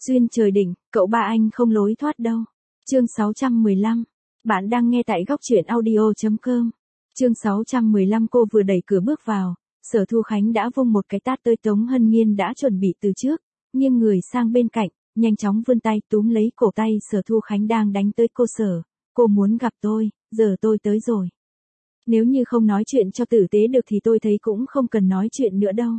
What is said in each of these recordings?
Duyên trời định, cậu ba anh không lối thoát đâu. Chương 615. Bạn đang nghe tại góc truyện audio.com. Chương 615. Cô vừa đẩy cửa bước vào, Sở Thu Khánh đã vung một cái tát tới Tống Hân Nhiên đã chuẩn bị từ trước, nghiêng người sang bên cạnh, nhanh chóng vươn tay túm lấy cổ tay Sở Thu Khánh đang đánh tới cô Sở. Cô muốn gặp tôi, giờ tôi tới rồi. Nếu như không nói chuyện cho tử tế được thì tôi thấy cũng không cần nói chuyện nữa đâu.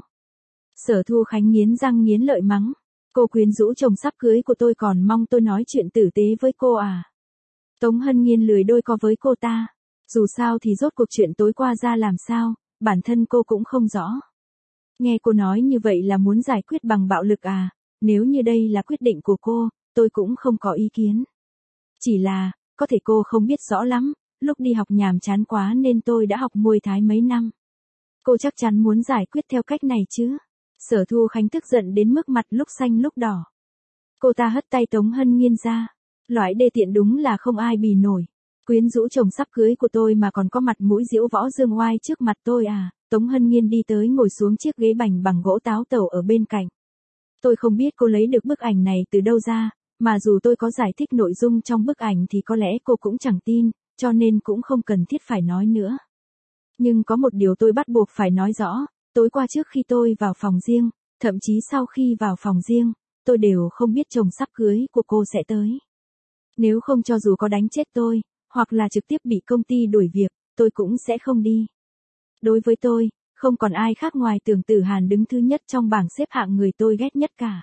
Sở Thu Khánh nghiến răng nghiến lợi mắng. Cô quyến rũ chồng sắp cưới của tôi còn mong tôi nói chuyện tử tế với cô à? Tống Hân Nhiên lười đôi co với cô ta. Dù sao thì rốt cuộc chuyện tối qua ra làm sao, bản thân cô cũng không rõ. Nghe cô nói như vậy là muốn giải quyết bằng bạo lực à? Nếu như đây là quyết định của cô, tôi cũng không có ý kiến. Chỉ là, có thể cô không biết rõ lắm, lúc đi học nhàm chán quá nên tôi đã học môi Thái mấy năm. Cô chắc chắn muốn giải quyết theo cách này chứ? Sở Thu Khánh tức giận đến mức mặt lúc xanh lúc đỏ. Cô ta hất tay Tống Hân Nhiên ra. Loại đê tiện đúng là không ai bì nổi. Quyến rũ chồng sắp cưới của tôi mà còn có mặt mũi diễu võ dương oai trước mặt tôi à? Tống Hân Nhiên đi tới ngồi xuống chiếc ghế bành bằng gỗ táo tẩu ở bên cạnh. Tôi không biết cô lấy được bức ảnh này từ đâu ra, mà dù tôi có giải thích nội dung trong bức ảnh thì có lẽ cô cũng chẳng tin, cho nên cũng không cần thiết phải nói nữa. Nhưng có một điều tôi bắt buộc phải nói rõ. Tối qua trước khi tôi vào phòng riêng, thậm chí sau khi vào phòng riêng, tôi đều không biết chồng sắp cưới của cô sẽ tới. Nếu không cho dù có đánh chết tôi, hoặc là trực tiếp bị công ty đuổi việc, tôi cũng sẽ không đi. Đối với tôi, không còn ai khác ngoài Tưởng Tử Hàn đứng thứ nhất trong bảng xếp hạng người tôi ghét nhất cả.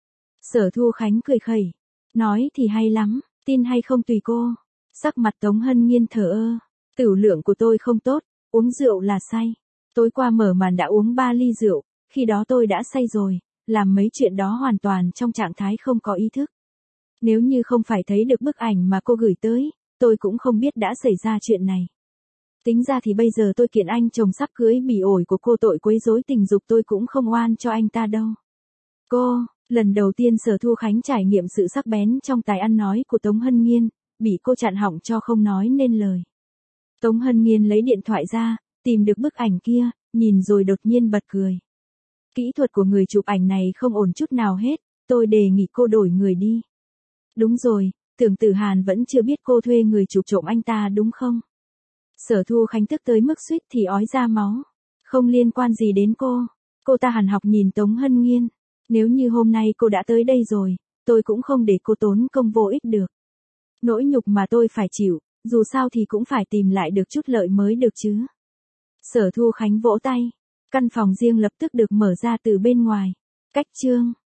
Sở Thu Khánh cười khẩy. Nói thì hay lắm, tin hay không tùy cô. Sắc mặt Tống Hân Nhiên thờ ơ. Tửu lượng của tôi không tốt, uống rượu là say. Tối qua mở màn đã uống 3 ly rượu, khi đó tôi đã say rồi, làm mấy chuyện đó hoàn toàn trong trạng thái không có ý thức. Nếu như không phải thấy được bức ảnh mà cô gửi tới, tôi cũng không biết đã xảy ra chuyện này. Tính ra thì bây giờ tôi kiện anh chồng sắp cưới bỉ ổi của cô tội quấy rối tình dục tôi cũng không oan cho anh ta đâu. Cô, lần đầu tiên Sở Thu Khánh trải nghiệm sự sắc bén trong tài ăn nói của Tống Hân Nhiên, bị cô chặn họng cho không nói nên lời. Tống Hân Nhiên lấy điện thoại ra, tìm được bức ảnh kia, nhìn rồi đột nhiên bật cười. Kỹ thuật của người chụp ảnh này không ổn chút nào hết, tôi đề nghị cô đổi người đi. Đúng rồi, Tưởng Tử Hàn vẫn chưa biết cô thuê người chụp trộm anh ta đúng không? Sở Thu Khánh tức tới mức suýt thì ói ra máu. Không liên quan gì đến cô. Cô ta hằn học nhìn Tống Hân Nhiên. Nếu như hôm nay cô đã tới đây rồi, tôi cũng không để cô tốn công vô ích được. Nỗi nhục mà tôi phải chịu, dù sao thì cũng phải tìm lại được chút lợi mới được chứ. Sở Thu Khánh vỗ tay. Căn phòng riêng lập tức được mở ra từ bên ngoài. Cách chương.